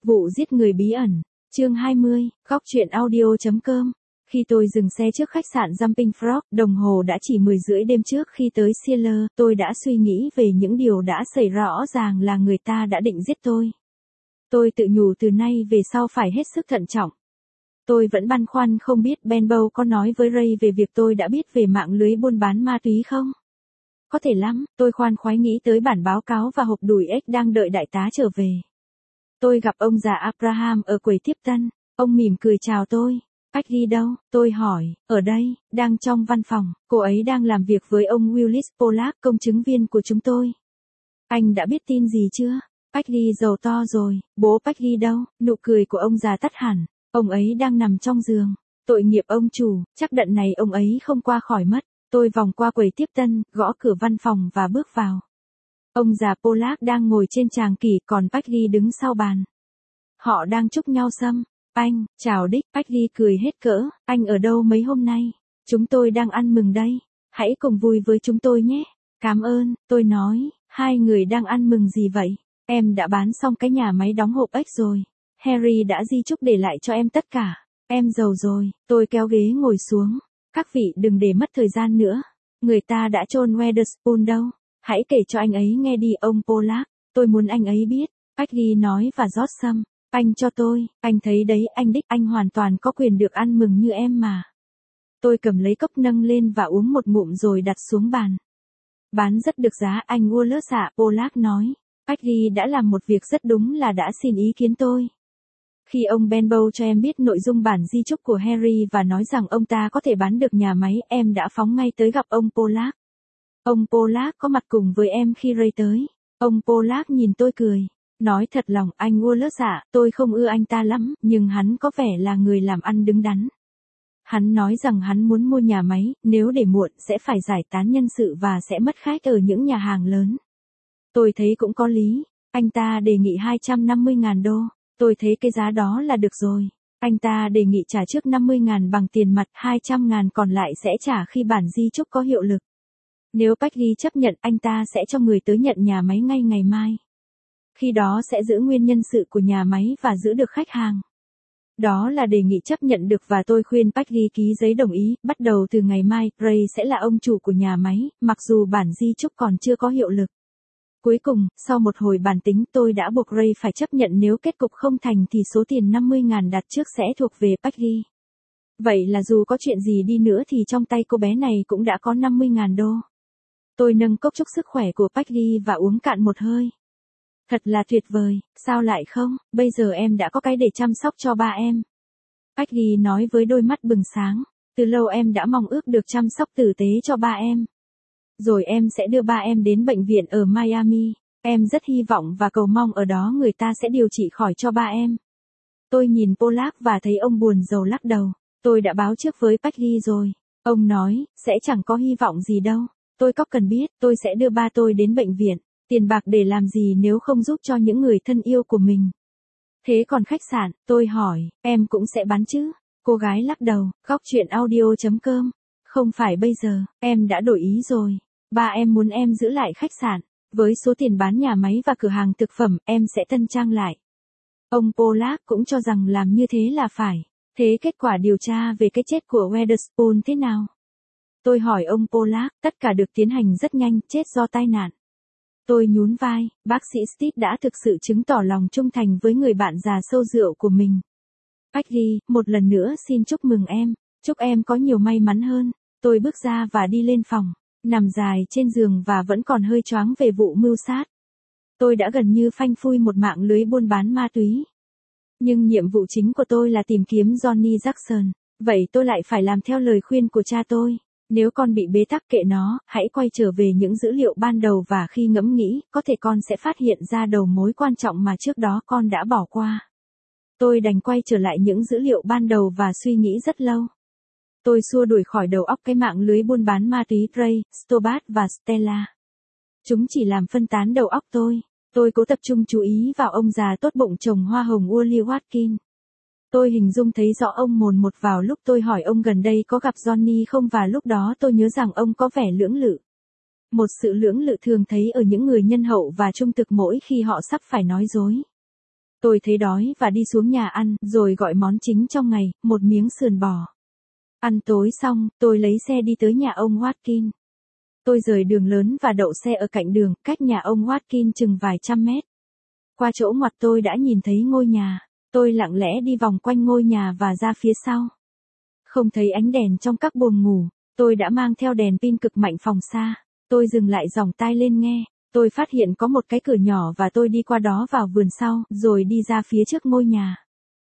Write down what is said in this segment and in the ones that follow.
Vụ giết người bí ẩn, chương 20, góc truyện audio.com. Khi tôi dừng xe trước khách sạn Jumping Frog, đồng hồ đã chỉ 10 rưỡi đêm trước khi tới Sealer, tôi đã suy nghĩ về những điều đã xảy ra, rõ ràng là người ta đã định giết tôi. Tôi tự nhủ từ nay về sau phải hết sức thận trọng. Tôi vẫn băn khoăn không biết Benbow có nói với Ray về việc tôi đã biết về mạng lưới buôn bán ma túy không? Có thể lắm, tôi khoan khoái nghĩ tới bản báo cáo và hộp đùi ếch đang đợi đại tá trở về. Tôi gặp ông già Abraham ở quầy tiếp tân, ông mỉm cười chào tôi. Peggy đâu? Tôi hỏi, ở đây, đang trong văn phòng, cô ấy đang làm việc với ông Willis Pollack, công chứng viên của chúng tôi. Anh đã biết tin gì chưa? Peggy giàu to rồi, bố Peggy đâu? Nụ cười của ông già tắt hẳn, ông ấy đang nằm trong giường. Tội nghiệp ông chủ, chắc đợt này ông ấy không qua khỏi mất. Tôi vòng qua quầy tiếp tân, gõ cửa văn phòng và bước vào. Ông già Pollack đang ngồi trên tràng kỷ, còn Peggy đứng sau bàn. Họ đang chúc nhau sâm. Anh, chào Dick, Peggy cười hết cỡ, anh ở đâu mấy hôm nay? Chúng tôi đang ăn mừng đây, hãy cùng vui với chúng tôi nhé. Cảm ơn, tôi nói, hai người đang ăn mừng gì vậy? Em đã bán xong cái nhà máy đóng hộp ếch rồi. Harry đã di chúc để lại cho em tất cả. Em giàu rồi, tôi kéo ghế ngồi xuống. Các vị đừng để mất thời gian nữa. Người ta đã chôn Weatherspoon đâu? Hãy kể cho anh ấy nghe đi ông Pollack. Tôi muốn anh ấy biết. Peggy nói và rót sâm. Anh cho tôi, anh thấy đấy anh Dick, anh hoàn toàn có quyền được ăn mừng như em mà. Tôi cầm lấy cốc nâng lên và uống một ngụm rồi đặt xuống bàn. Bán rất được giá, anh Wallace ạ, Pollack nói. Peggy đã làm một việc rất đúng là đã xin ý kiến tôi. Khi ông Benbow cho em biết nội dung bản di chúc của Harry và nói rằng ông ta có thể bán được nhà máy, em đã phóng ngay tới gặp ông Pollack. Ông Pollack có mặt cùng với em khi Ray tới. Ông Pollack nhìn tôi cười. Nói thật lòng anh Wallace ạ, tôi không ưa anh ta lắm, nhưng hắn có vẻ là người làm ăn đứng đắn. Hắn nói rằng hắn muốn mua nhà máy, nếu để muộn sẽ phải giải tán nhân sự và sẽ mất khách ở những nhà hàng lớn. Tôi thấy cũng có lý, anh ta đề nghị 250.000 đô, tôi thấy cái giá đó là được rồi. Anh ta đề nghị trả trước 50.000 bằng tiền mặt, 200.000 còn lại sẽ trả khi bản di chúc có hiệu lực. Nếu Peggy chấp nhận, anh ta sẽ cho người tới nhận nhà máy ngay ngày mai. Khi đó sẽ giữ nguyên nhân sự của nhà máy và giữ được khách hàng. Đó là đề nghị chấp nhận được và tôi khuyên Peggy ký giấy đồng ý, bắt đầu từ ngày mai, Ray sẽ là ông chủ của nhà máy, mặc dù bản di chúc còn chưa có hiệu lực. Cuối cùng, sau một hồi bàn tính tôi đã buộc Ray phải chấp nhận, nếu kết cục không thành thì số tiền 50.000 đặt trước sẽ thuộc về Peggy. Vậy là dù có chuyện gì đi nữa thì trong tay cô bé này cũng đã có 50.000 đô. Tôi nâng cốc chúc sức khỏe của Peggy và uống cạn một hơi. Thật là tuyệt vời, sao lại không, bây giờ em đã có cái để chăm sóc cho ba em. Peggy nói với đôi mắt bừng sáng, từ lâu em đã mong ước được chăm sóc tử tế cho ba em. Rồi em sẽ đưa ba em đến bệnh viện ở Miami, em rất hy vọng và cầu mong ở đó người ta sẽ điều trị khỏi cho ba em. Tôi nhìn Pollack và thấy ông buồn rầu lắc đầu, tôi đã báo trước với Peggy rồi. Ông nói, sẽ chẳng có hy vọng gì đâu, tôi có cần biết, tôi sẽ đưa ba tôi đến bệnh viện. Tiền bạc để làm gì nếu không giúp cho những người thân yêu của mình. Thế còn khách sạn, tôi hỏi, em cũng sẽ bán chứ? Cô gái lắc đầu, góc truyện audio.com. Không phải bây giờ, em đã đổi ý rồi. Ba em muốn em giữ lại khách sạn. Với số tiền bán nhà máy và cửa hàng thực phẩm, em sẽ tân trang lại. Ông Pollack cũng cho rằng làm như thế là phải. Thế kết quả điều tra về cái chết của Weatherspoon thế nào? Tôi hỏi ông Pollack, tất cả được tiến hành rất nhanh, chết do tai nạn. Tôi nhún vai, bác sĩ Steve đã thực sự chứng tỏ lòng trung thành với người bạn già sâu rượu của mình. Peggy, một lần nữa xin chúc mừng em, chúc em có nhiều may mắn hơn. Tôi bước ra và đi lên phòng, nằm dài trên giường và vẫn còn hơi choáng về vụ mưu sát. Tôi đã gần như phanh phui một mạng lưới buôn bán ma túy. Nhưng nhiệm vụ chính của tôi là tìm kiếm Johnny Jackson, vậy tôi lại phải làm theo lời khuyên của cha tôi. Nếu con bị bế tắc kệ nó, hãy quay trở về những dữ liệu ban đầu và khi ngẫm nghĩ, có thể con sẽ phát hiện ra đầu mối quan trọng mà trước đó con đã bỏ qua. Tôi đành quay trở lại những dữ liệu ban đầu và suy nghĩ rất lâu. Tôi xua đuổi khỏi đầu óc cái mạng lưới buôn bán ma túy Ray, Stobart và Stella. Chúng chỉ làm phân tán đầu óc tôi. Tôi cố tập trung chú ý vào ông già tốt bụng trồng hoa hồng Wally Watkins. Tôi hình dung thấy rõ ông mồn một vào lúc tôi hỏi ông gần đây có gặp Johnny không, và lúc đó tôi nhớ rằng ông có vẻ lưỡng lự. Một sự lưỡng lự thường thấy ở những người nhân hậu và trung thực mỗi khi họ sắp phải nói dối. Tôi thấy đói và đi xuống nhà ăn, rồi gọi món chính trong ngày, một miếng sườn bò. Ăn tối xong, tôi lấy xe đi tới nhà ông Watkin. Tôi rời đường lớn và đậu xe ở cạnh đường, cách nhà ông Watkin chừng vài trăm mét. Qua chỗ ngoặt tôi đã nhìn thấy ngôi nhà. Tôi lặng lẽ đi vòng quanh ngôi nhà và ra phía sau. Không thấy ánh đèn trong các buồng ngủ, tôi đã mang theo đèn pin cực mạnh phòng xa. Tôi dừng lại giòng tai lên nghe. Tôi phát hiện có một cái cửa nhỏ và tôi đi qua đó vào vườn sau, rồi đi ra phía trước ngôi nhà.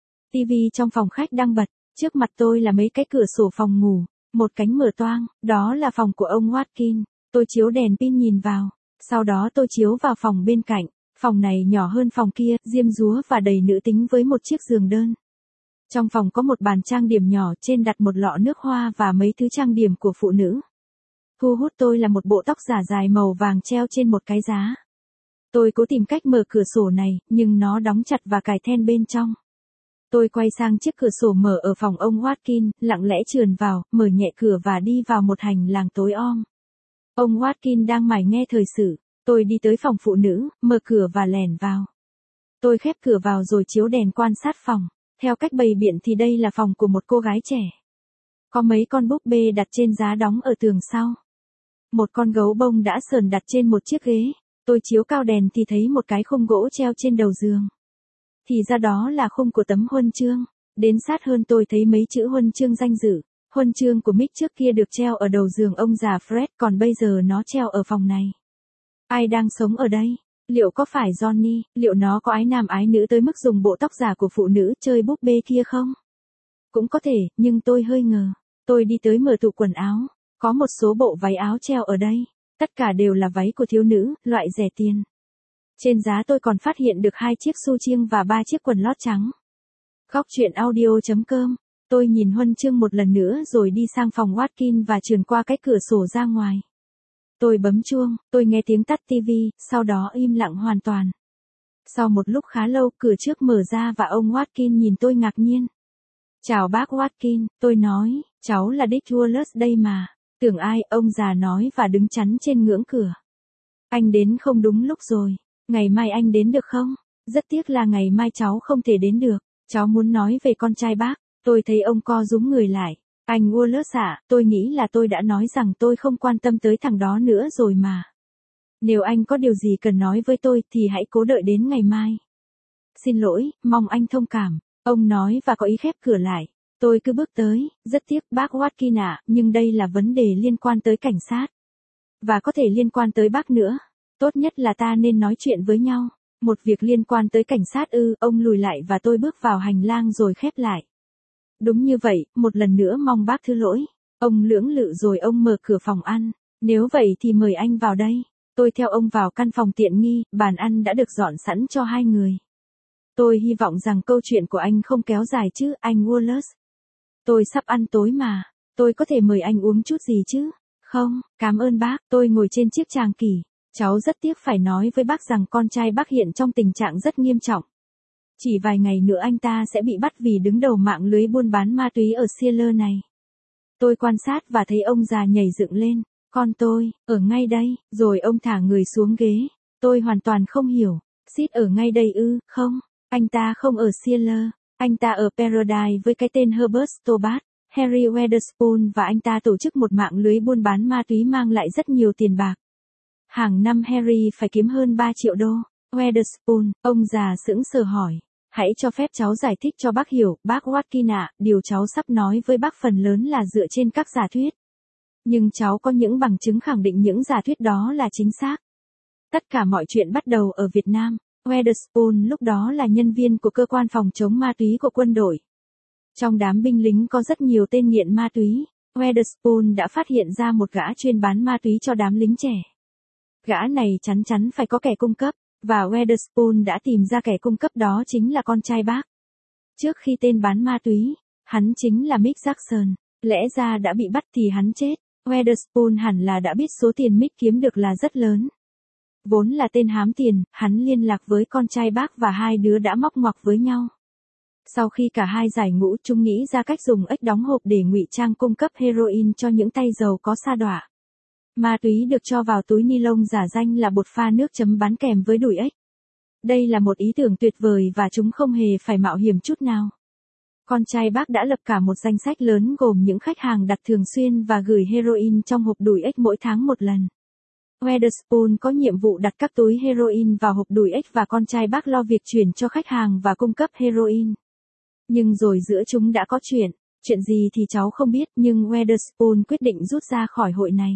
TV trong phòng khách đang bật, trước mặt tôi là mấy cái cửa sổ phòng ngủ, một cánh mở toang, đó là phòng của ông Watkin. Tôi chiếu đèn pin nhìn vào, sau đó tôi chiếu vào phòng bên cạnh. Phòng này nhỏ hơn phòng kia, diêm dúa và đầy nữ tính với một chiếc giường đơn. Trong phòng có một bàn trang điểm nhỏ, trên đặt một lọ nước hoa và mấy thứ trang điểm của phụ nữ. Thu hút tôi là một bộ tóc giả dài màu vàng treo trên một cái giá. Tôi cố tìm cách mở cửa sổ này, nhưng nó đóng chặt và cài then bên trong. Tôi quay sang chiếc cửa sổ mở ở phòng ông Watkin, lặng lẽ trườn vào, mở nhẹ cửa và đi vào một hành lang tối om. Ông Watkin đang mải nghe thời sự. Tôi đi tới phòng phụ nữ, mở cửa và lèn vào. Tôi khép cửa vào rồi chiếu đèn quan sát phòng. Theo cách bày biện thì đây là phòng của một cô gái trẻ. Có mấy con búp bê đặt trên giá đóng ở tường sau. Một con gấu bông đã sờn đặt trên một chiếc ghế. Tôi chiếu cao đèn thì thấy một cái khung gỗ treo trên đầu giường. Thì ra đó là khung của tấm huân chương. Đến sát hơn tôi thấy mấy chữ huân chương danh dự. Huân chương của Mick trước kia được treo ở đầu giường ông già Fred, còn bây giờ nó treo ở phòng này. Ai đang sống ở đây? Liệu có phải Johnny? Liệu nó có ái nam ái nữ tới mức dùng bộ tóc giả của phụ nữ chơi búp bê kia không? Cũng có thể, nhưng tôi hơi ngờ. Tôi đi tới mở tủ quần áo. Có một số bộ váy áo treo ở đây. Tất cả đều là váy của thiếu nữ, loại rẻ tiền. Trên giá tôi còn phát hiện được 2 chiếc xu chiêng và 3 chiếc quần lót trắng. Góc truyện audio.com. Tôi nhìn huân chương một lần nữa rồi đi sang phòng Watkin và trườn qua cái cửa sổ ra ngoài. Tôi bấm chuông, tôi nghe tiếng tắt TV, sau đó im lặng hoàn toàn. Sau một lúc khá lâu, cửa trước mở ra và ông Watkin nhìn tôi ngạc nhiên. Chào bác Watkin, tôi nói, cháu là Dick Wallace đây mà. Tưởng ai, ông già nói và đứng chắn trên ngưỡng cửa. Anh đến không đúng lúc rồi, ngày mai anh đến được không? Rất tiếc là ngày mai cháu không thể đến được, cháu muốn nói về con trai bác. Tôi thấy ông co rúm người lại. Anh Wallace ạ, tôi nghĩ là tôi đã nói rằng tôi không quan tâm tới thằng đó nữa rồi mà. Nếu anh có điều gì cần nói với tôi thì hãy cố đợi đến ngày mai. Xin lỗi, mong anh thông cảm, ông nói và có ý khép cửa lại. Tôi cứ bước tới, rất tiếc bác Watkin ạ, nhưng đây là vấn đề liên quan tới cảnh sát. Và có thể liên quan tới bác nữa. Tốt nhất là ta nên nói chuyện với nhau. Một việc liên quan tới cảnh sát ư? Ông lùi lại và tôi bước vào hành lang rồi khép lại. Đúng như vậy, một lần nữa mong bác thứ lỗi. Ông lưỡng lự rồi ông mở cửa phòng ăn. Nếu vậy thì mời anh vào đây. Tôi theo ông vào căn phòng tiện nghi, bàn ăn đã được dọn sẵn cho 2 người. Tôi hy vọng rằng câu chuyện của anh không kéo dài chứ, anh Wallace. Tôi sắp ăn tối mà. Tôi có thể mời anh uống chút gì chứ? Không, cảm ơn bác. Tôi ngồi trên chiếc tràng kỷ. Cháu rất tiếc phải nói với bác rằng con trai bác hiện trong tình trạng rất nghiêm trọng. Chỉ vài ngày nữa anh ta sẽ bị bắt vì đứng đầu mạng lưới buôn bán ma túy ở Seattle này. Tôi quan sát và thấy ông già nhảy dựng lên. Con tôi, ở ngay đây, rồi ông thả người xuống ghế. Tôi hoàn toàn không hiểu. Sid ở ngay đây ư? Không, anh ta không ở Seattle. Anh ta ở Paradise với cái tên Herbert Stobart, Harry Weatherspoon và anh ta tổ chức một mạng lưới buôn bán ma túy mang lại rất nhiều tiền bạc. Hàng năm Harry phải kiếm hơn 3 triệu đô. Weatherspoon, ông già sững sờ hỏi. Hãy cho phép cháu giải thích cho bác hiểu, bác Watkin ạ, điều cháu sắp nói với bác phần lớn là dựa trên các giả thuyết. Nhưng cháu có những bằng chứng khẳng định những giả thuyết đó là chính xác. Tất cả mọi chuyện bắt đầu ở Việt Nam. Weatherspoon lúc đó là nhân viên của cơ quan phòng chống ma túy của quân đội. Trong đám binh lính có rất nhiều tên nghiện ma túy. Weatherspoon đã phát hiện ra một gã chuyên bán ma túy cho đám lính trẻ. Gã này chắn chắn phải có kẻ cung cấp. Và Weatherspoon đã tìm ra kẻ cung cấp đó chính là con trai bác. Trước khi tên bán ma túy, hắn chính là Mick Jackson. Lẽ ra đã bị bắt thì hắn chết. Weatherspoon hẳn là đã biết số tiền Mick kiếm được là rất lớn. Vốn là tên hám tiền, hắn liên lạc với con trai bác và hai đứa đã móc ngoặc với nhau. Sau khi cả hai giải ngũ, chúng nghĩ ra cách dùng ếch đóng hộp để ngụy trang cung cấp heroin cho những tay giàu có sa đọa. Ma túy được cho vào túi ni lông giả danh là bột pha nước chấm bán kèm với đùi ếch. Đây là một ý tưởng tuyệt vời và chúng không hề phải mạo hiểm chút nào. Con trai bác đã lập cả một danh sách lớn gồm những khách hàng đặt thường xuyên và gửi heroin trong hộp đùi ếch mỗi tháng một lần. Weatherspoon có nhiệm vụ đặt các túi heroin vào hộp đùi ếch và con trai bác lo việc chuyển cho khách hàng và cung cấp heroin. Nhưng rồi giữa chúng đã có chuyện gì thì cháu không biết, nhưng Weatherspoon quyết định rút ra khỏi hội này.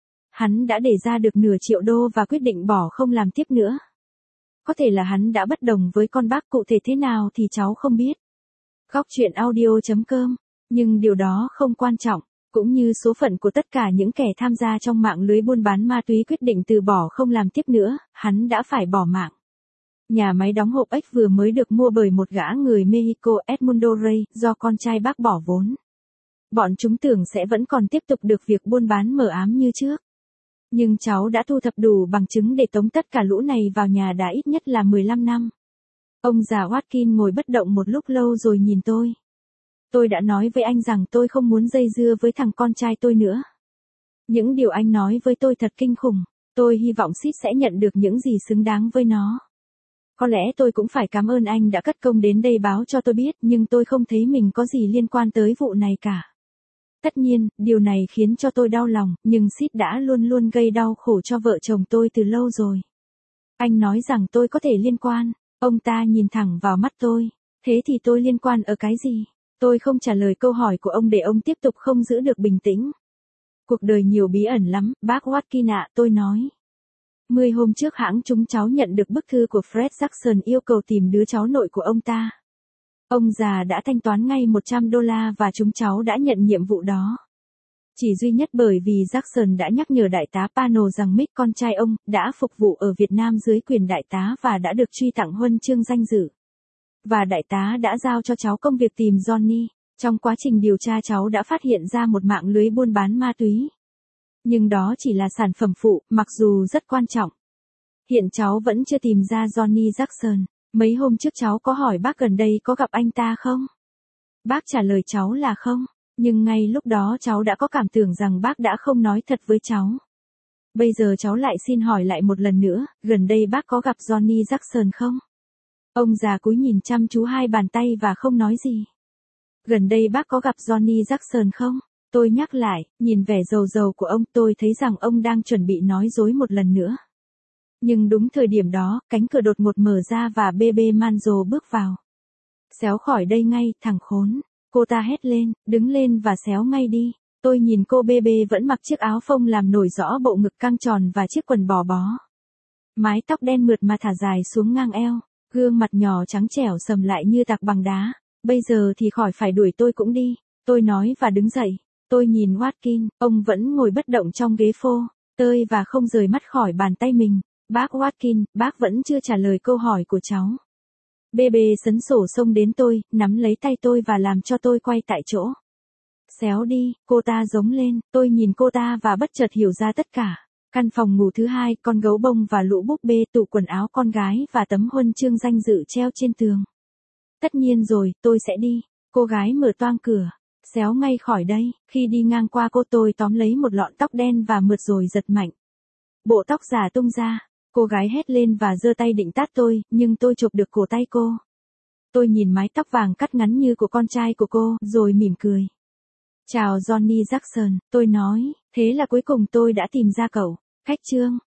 Hắn đã để ra được nửa triệu đô và quyết định bỏ không làm tiếp nữa. Có thể là hắn đã bất đồng với con bác, cụ thể thế nào thì cháu không biết. Góc chuyện audio.com, nhưng điều đó không quan trọng, cũng như số phận của tất cả những kẻ tham gia trong mạng lưới buôn bán ma túy quyết định từ bỏ không làm tiếp nữa, hắn đã phải bỏ mạng. Nhà máy đóng hộp ếch vừa mới được mua bởi một gã người Mexico, Edmundo Rey, do con trai bác bỏ vốn. Bọn chúng tưởng sẽ vẫn còn tiếp tục được việc buôn bán mờ ám như trước. Nhưng cháu đã thu thập đủ bằng chứng để tống tất cả lũ này vào nhà đã ít nhất là 15 năm. Ông già Watkin ngồi bất động một lúc lâu rồi nhìn tôi. Tôi đã nói với anh rằng tôi không muốn dây dưa với thằng con trai tôi nữa. Những điều anh nói với tôi thật kinh khủng. Tôi hy vọng Sid sẽ nhận được những gì xứng đáng với nó. Có lẽ tôi cũng phải cảm ơn anh đã cất công đến đây báo cho tôi biết, nhưng tôi không thấy mình có gì liên quan tới vụ này cả. Tất nhiên, điều này khiến cho tôi đau lòng, nhưng Sid đã luôn luôn gây đau khổ cho vợ chồng tôi từ lâu rồi. Anh nói rằng tôi có thể liên quan. Ông ta nhìn thẳng vào mắt tôi. Thế thì tôi liên quan ở cái gì? Tôi không trả lời câu hỏi của ông để ông tiếp tục không giữ được bình tĩnh. Cuộc đời nhiều bí ẩn lắm, bác Watkin ạ, tôi nói. 10 hôm trước hãng chúng cháu nhận được bức thư của Fred Jackson yêu cầu tìm đứa cháu nội của ông ta. Ông già đã thanh toán ngay $100 và chúng cháu đã nhận nhiệm vụ đó. Chỉ duy nhất bởi vì Jackson đã nhắc nhở đại tá Pano rằng Mick con trai ông đã phục vụ ở Việt Nam dưới quyền đại tá và đã được truy tặng huân chương danh dự. Và đại tá đã giao cho cháu công việc tìm Johnny. Trong quá trình điều tra cháu đã phát hiện ra một mạng lưới buôn bán ma túy. Nhưng đó chỉ là sản phẩm phụ, mặc dù rất quan trọng. Hiện cháu vẫn chưa tìm ra Johnny Jackson. Mấy hôm trước cháu có hỏi bác gần đây có gặp anh ta không? Bác trả lời cháu là không. Nhưng ngay lúc đó cháu đã có cảm tưởng rằng bác đã không nói thật với cháu. Bây giờ cháu lại xin hỏi lại một lần nữa, gần đây bác có gặp Johnny Jackson không? Ông già cúi nhìn chăm chú hai bàn tay và không nói gì. Gần đây bác có gặp Johnny Jackson không? Tôi nhắc lại, nhìn vẻ rầu rầu của ông, tôi thấy rằng ông đang chuẩn bị nói dối một lần nữa. Nhưng đúng thời điểm đó, cánh cửa đột ngột mở ra và BB Manzo bước vào. Xéo khỏi đây ngay, thằng khốn. Cô ta hét lên, đứng lên và xéo ngay đi. Tôi nhìn cô BB vẫn mặc chiếc áo phông làm nổi rõ bộ ngực căng tròn và chiếc quần bò bó. Mái tóc đen mượt mà thả dài xuống ngang eo, gương mặt nhỏ trắng trẻo sầm lại như tạc bằng đá. Bây giờ thì khỏi phải đuổi tôi cũng đi, tôi nói và đứng dậy. Tôi nhìn Watkin, ông vẫn ngồi bất động trong ghế phô, tơi và không rời mắt khỏi bàn tay mình. Bác Watkin, bác vẫn chưa trả lời câu hỏi của cháu. BB sấn sổ xông đến tôi, nắm lấy tay tôi và làm cho tôi quay tại chỗ. Xéo đi, cô ta giống lên, tôi nhìn cô ta và bất chợt hiểu ra tất cả. Căn phòng ngủ thứ hai, con gấu bông và lũ búp bê, tủ quần áo con gái và tấm huân chương danh dự treo trên tường. Tất nhiên rồi, tôi sẽ đi. Cô gái mở toang cửa. Xéo ngay khỏi đây, khi đi ngang qua cô tôi tóm lấy một lọn tóc đen và mượt rồi giật mạnh. Bộ tóc giả tung ra. Cô gái hét lên và giơ tay định tát tôi, nhưng tôi chộp được cổ tay cô. Tôi nhìn mái tóc vàng cắt ngắn như của con trai của cô, rồi mỉm cười. Chào Johnny Jackson, tôi nói, thế là cuối cùng tôi đã tìm ra cậu. Cách chương